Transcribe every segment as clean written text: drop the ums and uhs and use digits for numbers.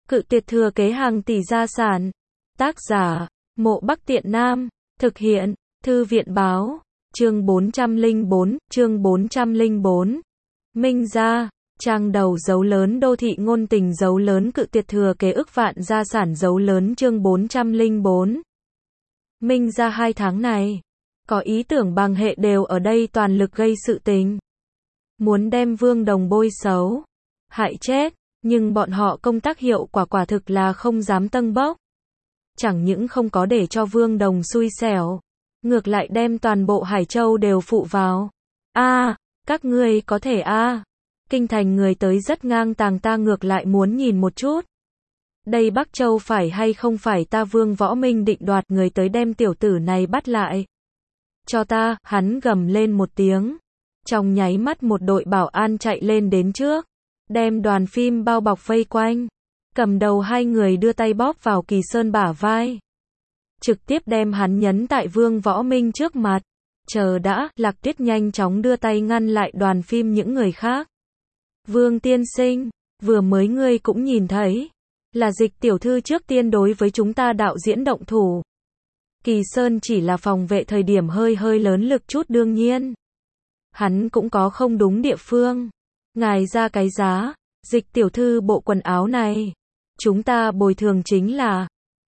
Cự tuyệt thừa kế hàng tỷ gia sản. Tác giả, Mộ Bắc Tiện Nam. Thực hiện, Thư viện báo. Chương 404. Minh gia. Trang đầu dấu lớn đô thị ngôn tình dấu lớn cự tuyệt thừa kế ức vạn gia sản dấu lớn chương 404. Minh gia 2 tháng này, có ý tưởng bằng hệ đều ở đây toàn lực gây sự tình. Muốn đem Vương Đồng bôi xấu, hại chết, nhưng bọn họ công tác hiệu quả quả thực là không dám tâng bốc. Chẳng những không có để cho Vương Đồng xui xẻo, ngược lại đem toàn bộ Hải Châu đều phụ vào. Các ngươi có thể Kinh thành người tới rất ngang tàng, ta ngược lại muốn nhìn một chút. Đây Bắc Châu phải hay không phải ta Vương Võ Minh định đoạt, người tới đem tiểu tử này bắt lại. Cho ta, hắn gầm lên một tiếng. Trong nháy mắt một đội bảo an chạy lên đến trước, đem đoàn phim bao bọc vây quanh. Cầm đầu 2 người đưa tay bóp vào Kỳ Sơn bả vai, trực tiếp đem hắn nhấn tại Vương Võ Minh trước mặt. Chờ đã, Lạc Tuyết nhanh chóng đưa tay ngăn lại đoàn phim những người khác. Vương tiên sinh, vừa mới ngươi cũng nhìn thấy, là Dịch tiểu thư trước tiên đối với chúng ta đạo diễn động thủ. Kỳ Sơn chỉ là phòng vệ thời điểm hơi lớn lực chút, đương nhiên hắn cũng có không đúng địa phương. Ngài ra cái giá, Dịch tiểu thư bộ quần áo này, chúng ta bồi thường chính là...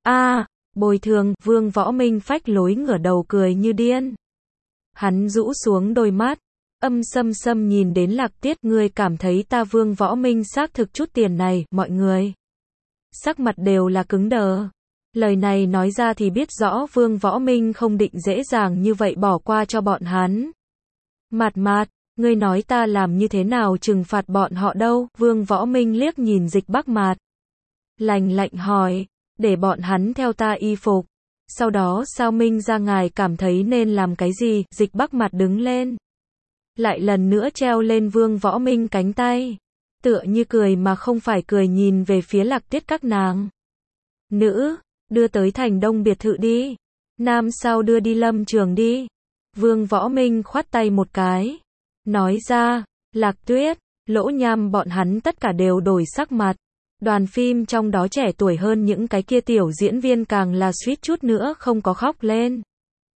bồi thường, Vương Võ Minh phách lối ngửa đầu cười như điên. Hắn rũ xuống đôi mắt, âm sâm nhìn đến Lạc Tiết, ngươi cảm thấy ta Vương Võ Minh xác thực chút tiền này, mọi người. Sắc mặt đều là cứng đờ. Lời này nói ra thì biết rõ Vương Võ Minh không định dễ dàng như vậy bỏ qua cho bọn hắn. Mạt, ngươi nói ta làm như thế nào trừng phạt bọn họ đâu? Vương Võ Minh liếc nhìn Dịch Bắc Mạt, lạnh lạnh hỏi, để bọn hắn theo ta y phục. Sau đó sao Minh ra ngài cảm thấy nên làm cái gì? Dịch Bắc Mạt đứng lên, lại lần nữa treo lên Vương Võ Minh cánh tay, tựa như cười mà không phải cười nhìn về phía Lạc Tiết các nàng. Nữ, đưa tới Thành Đông biệt thự đi. Nam sao đưa đi Lâm Trường đi. Vương Võ Minh khoát tay một cái, nói ra, Lạc Tuyết, Lỗ Nham bọn hắn tất cả đều đổi sắc mặt. Đoàn phim trong đó trẻ tuổi hơn những cái kia tiểu diễn viên càng là suýt chút nữa không có khóc lên.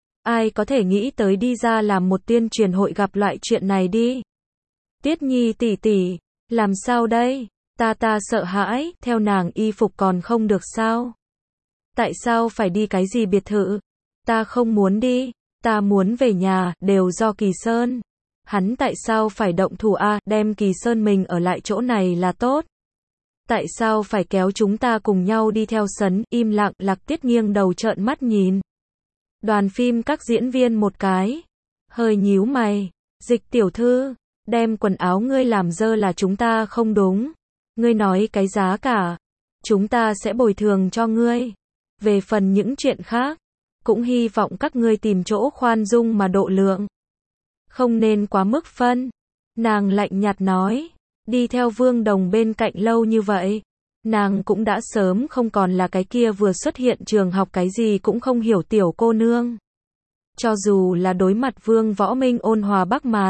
Ai có thể nghĩ tới đi ra làm một tuyên truyền hội gặp loại chuyện này đi. Tiết Nhi tỷ tỷ, làm sao đây? Ta sợ hãi, theo nàng y phục còn không được sao? Tại sao phải đi cái gì biệt thự? Ta không muốn đi, ta muốn về nhà, đều do Kỳ Sơn. Hắn tại sao phải động thủ đem Kỳ Sơn mình ở lại chỗ này là tốt. Tại sao phải kéo chúng ta cùng nhau đi theo sấn? Im lặng, Lạc Tiết nghiêng đầu trợn mắt nhìn đoàn phim các diễn viên một cái, hơi nhíu mày. Dịch tiểu thư, đem quần áo ngươi làm dơ là chúng ta không đúng. Ngươi nói cái giá cả, chúng ta sẽ bồi thường cho ngươi. Về phần những chuyện khác, cũng hy vọng các ngươi tìm chỗ khoan dung mà độ lượng, không nên quá mức phân. Nàng lạnh nhạt nói, đi theo Vương Đồng bên cạnh lâu như vậy, nàng cũng đã sớm không còn là cái kia vừa xuất hiện trường học cái gì cũng không hiểu tiểu cô nương. Cho dù là đối mặt Vương Võ Minh ôn hòa Bắc Mạt,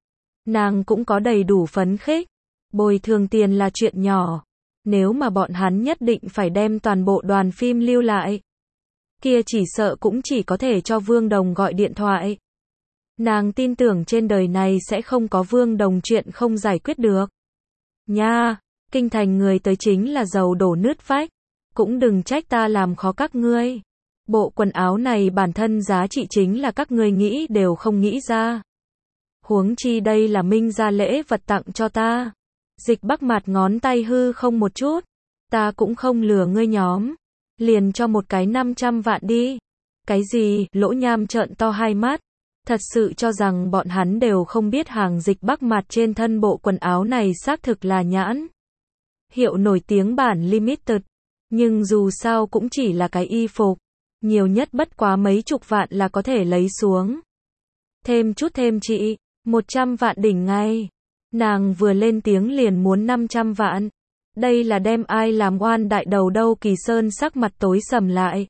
nàng cũng có đầy đủ phấn khích. Bồi thường tiền là chuyện nhỏ, nếu mà bọn hắn nhất định phải đem toàn bộ đoàn phim lưu lại, kia chỉ sợ cũng chỉ có thể cho Vương Đồng gọi điện thoại. Nàng tin tưởng trên đời này sẽ không có Vương Đồng chuyện không giải quyết được. Nha, kinh thành người tới chính là dầu đổ nứt vách, cũng đừng trách ta làm khó các ngươi. Bộ quần áo này bản thân giá trị chính là các ngươi nghĩ đều không nghĩ ra. Huống chi đây là Minh gia lễ vật tặng cho ta. Dịch Bắc Mạt ngón tay hư không một chút, ta cũng không lừa ngươi nhóm, liền cho một cái 500 vạn đi. Cái gì? Lỗ Nham trợn to hai mắt, thật sự cho rằng bọn hắn đều không biết hàng Dịch Bắc Mạt trên thân bộ quần áo này xác thực là nhãn hiệu nổi tiếng bản limited, nhưng dù sao cũng chỉ là cái y phục, nhiều nhất bất quá mấy chục vạn là có thể lấy xuống. Thêm chút thêm chị, 100 vạn đỉnh ngay. Nàng vừa lên tiếng liền muốn 500 vạn. Đây là đem ai làm oan đại đầu đâu? Kỳ Sơn sắc mặt tối sầm lại,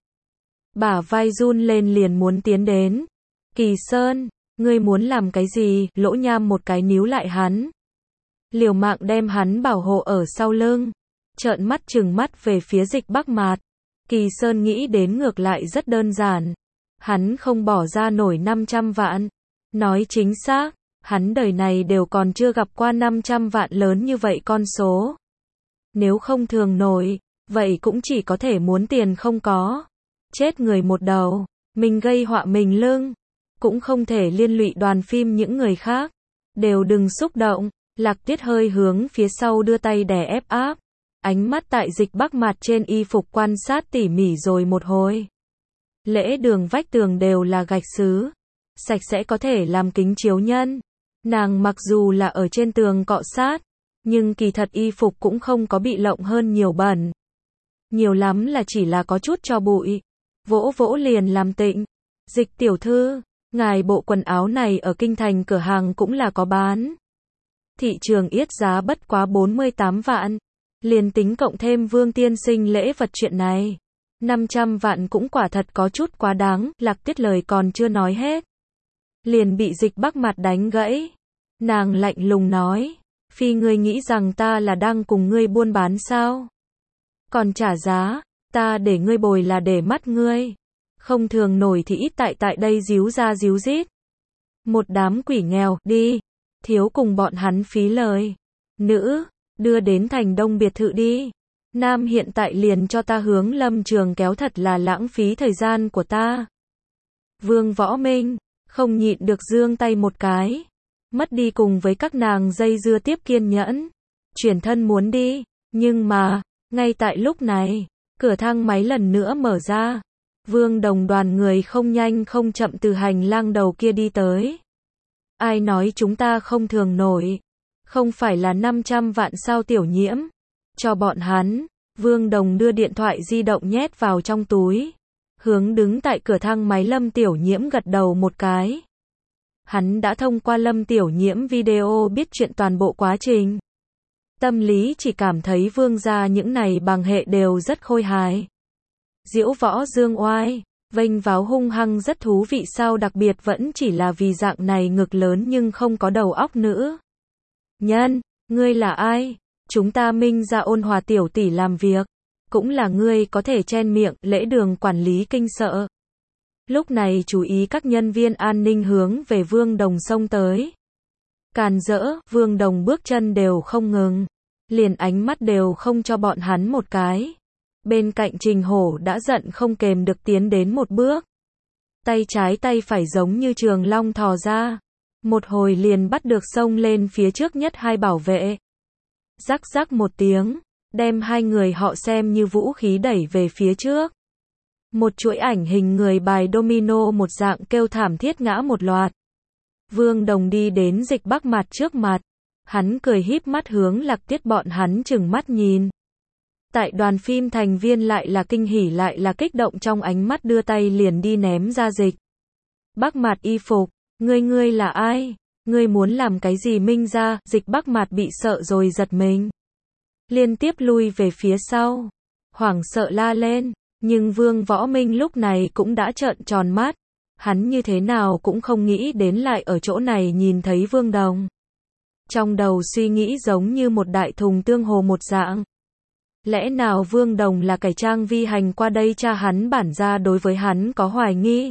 bả vai run lên liền muốn tiến đến. Kỳ Sơn, ngươi muốn làm cái gì? Lỗ Nham một cái níu lại hắn, liều mạng đem hắn bảo hộ ở sau lưng. trợn mắt trừng mắt về phía Dịch Bắc Mạt. Kỳ Sơn nghĩ đến ngược lại rất đơn giản. Hắn không bỏ ra nổi 500 vạn. Nói chính xác, hắn đời này đều còn chưa gặp qua 500 vạn lớn như vậy con số. Nếu không thường nổi, vậy cũng chỉ có thể muốn tiền không có. Chết người một đầu, mình gây họa mình lưng. Cũng không thể liên lụy đoàn phim những người khác. Đều đừng xúc động. Lạc Tiết hơi hướng phía sau đưa tay đè ép áp. Ánh mắt tại Dịch Bắc Mạt trên y phục quan sát tỉ mỉ rồi một hồi. Lễ đường vách tường đều là gạch sứ. Sạch sẽ có thể làm kính chiếu nhân. Nàng mặc dù là ở trên tường cọ sát, nhưng kỳ thật y phục cũng không có bị lộng hơn nhiều bẩn. Nhiều lắm là chỉ là có chút tro bụi. Vỗ vỗ liền làm tịnh. Dịch tiểu thư, ngài bộ quần áo này ở kinh thành cửa hàng cũng là có bán. Thị trường yết giá bất quá 48 vạn. Liền tính cộng thêm Vương tiên sinh lễ vật chuyện này. 500 vạn cũng quả thật có chút quá đáng. Lạc Tiết lời còn chưa nói hết. Liền bị Dịch Bắc Mạt đánh gãy. Nàng lạnh lùng nói. Phi ngươi nghĩ rằng ta là đang cùng ngươi buôn bán sao? Còn trả giá, ta để ngươi bồi là để mắt ngươi. Không thường nổi thì ít tại đây díu ra díu dít. Một đám quỷ nghèo, đi. Thiếu cùng bọn hắn phí lời. Nữ, đưa đến thành Đông biệt thự đi. Nam hiện tại liền cho ta hướng Lâm Trường kéo, thật là lãng phí thời gian của ta. Vương Võ Minh, không nhịn được giương tay một cái. Mất đi cùng với các nàng dây dưa tiếp kiên nhẫn. Chuyển thân muốn đi, nhưng mà, ngay tại lúc này, cửa thang máy lần nữa mở ra. Vương Đồng đoàn người không nhanh không chậm từ hành lang đầu kia đi tới. Ai nói chúng ta không thường nổi? Không phải là 500 vạn sao Tiểu Nhiễm? Cho bọn hắn. Vương Đồng đưa điện thoại di động nhét vào trong túi. Hướng đứng tại cửa thang máy Lâm Tiểu Nhiễm gật đầu một cái. Hắn đã thông qua Lâm Tiểu Nhiễm video biết chuyện toàn bộ quá trình. Tâm lý chỉ cảm thấy Vương gia những này bằng hệ đều rất khôi hài. Diễu võ dương oai, vênh váo hung hăng rất thú vị sao, đặc biệt vẫn chỉ là vì dạng này ngực lớn nhưng không có đầu óc nữ. Nhân, ngươi là ai? Chúng ta Minh gia ôn hòa tiểu tỷ làm việc. Cũng là ngươi có thể chen miệng, lễ đường quản lý kinh sợ. Lúc này chú ý các nhân viên an ninh hướng về Vương Đồng xông tới. Càn rỡ, Vương Đồng bước chân đều không ngừng. Liền ánh mắt đều không cho bọn hắn một cái. Bên cạnh Trình Hổ đã giận không kềm được tiến đến một bước. Tay trái tay phải giống như trường long thò ra. Một hồi liền bắt được xông lên phía trước nhất hai bảo vệ. Rắc rắc một tiếng, đem hai người họ xem như vũ khí đẩy về phía trước. Một chuỗi ảnh hình người bài domino một dạng kêu thảm thiết ngã một loạt. Vương Đồng đi đến Dịch Bắc Mạt trước mặt. Hắn cười híp mắt hướng Lạc Tiết bọn hắn trừng mắt nhìn. Tại đoàn phim thành viên lại là kinh hỉ lại là kích động, trong ánh mắt đưa tay liền đi ném ra Dịch Bắc Mạt y phục. Ngươi là ai? Ngươi muốn làm cái gì Minh gia? Dịch Bắc Mạt bị sợ rồi giật mình. Liên tiếp lui về phía sau. Hoảng sợ la lên. Nhưng Vương Võ Minh lúc này cũng đã trợn tròn mắt. Hắn như thế nào cũng không nghĩ đến lại ở chỗ này nhìn thấy Vương Đồng. Trong đầu suy nghĩ giống như một đại thùng tương hồ một dạng. Lẽ nào Vương Đồng là cải trang vi hành qua đây, cha hắn bản ra đối với hắn có hoài nghi.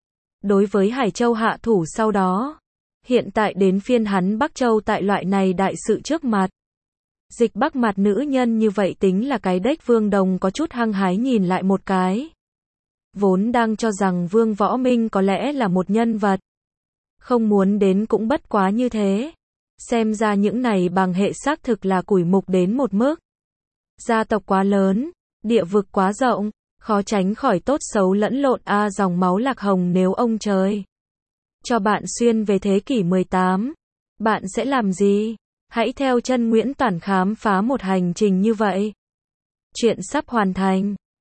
Đối với Hải Châu hạ thủ sau đó. Hiện tại đến phiên hắn Bắc Châu tại loại này đại sự trước mặt. Dịch Bắc Mạt nữ nhân như vậy tính là cái đếch. Vương Đồng có chút hăng hái nhìn lại một cái. Vốn đang cho rằng Vương Võ Minh có lẽ là một nhân vật. Không muốn đến cũng bất quá như thế. Xem ra những này bằng hệ xác thực là củi mục đến một mức. Gia tộc quá lớn, địa vực quá rộng, khó tránh khỏi tốt xấu lẫn lộn dòng máu Lạc Hồng nếu ông trời cho bạn xuyên về thế kỷ 18, bạn sẽ làm gì? Hãy theo chân Nguyễn Toản khám phá một hành trình như vậy. Chuyện sắp hoàn thành.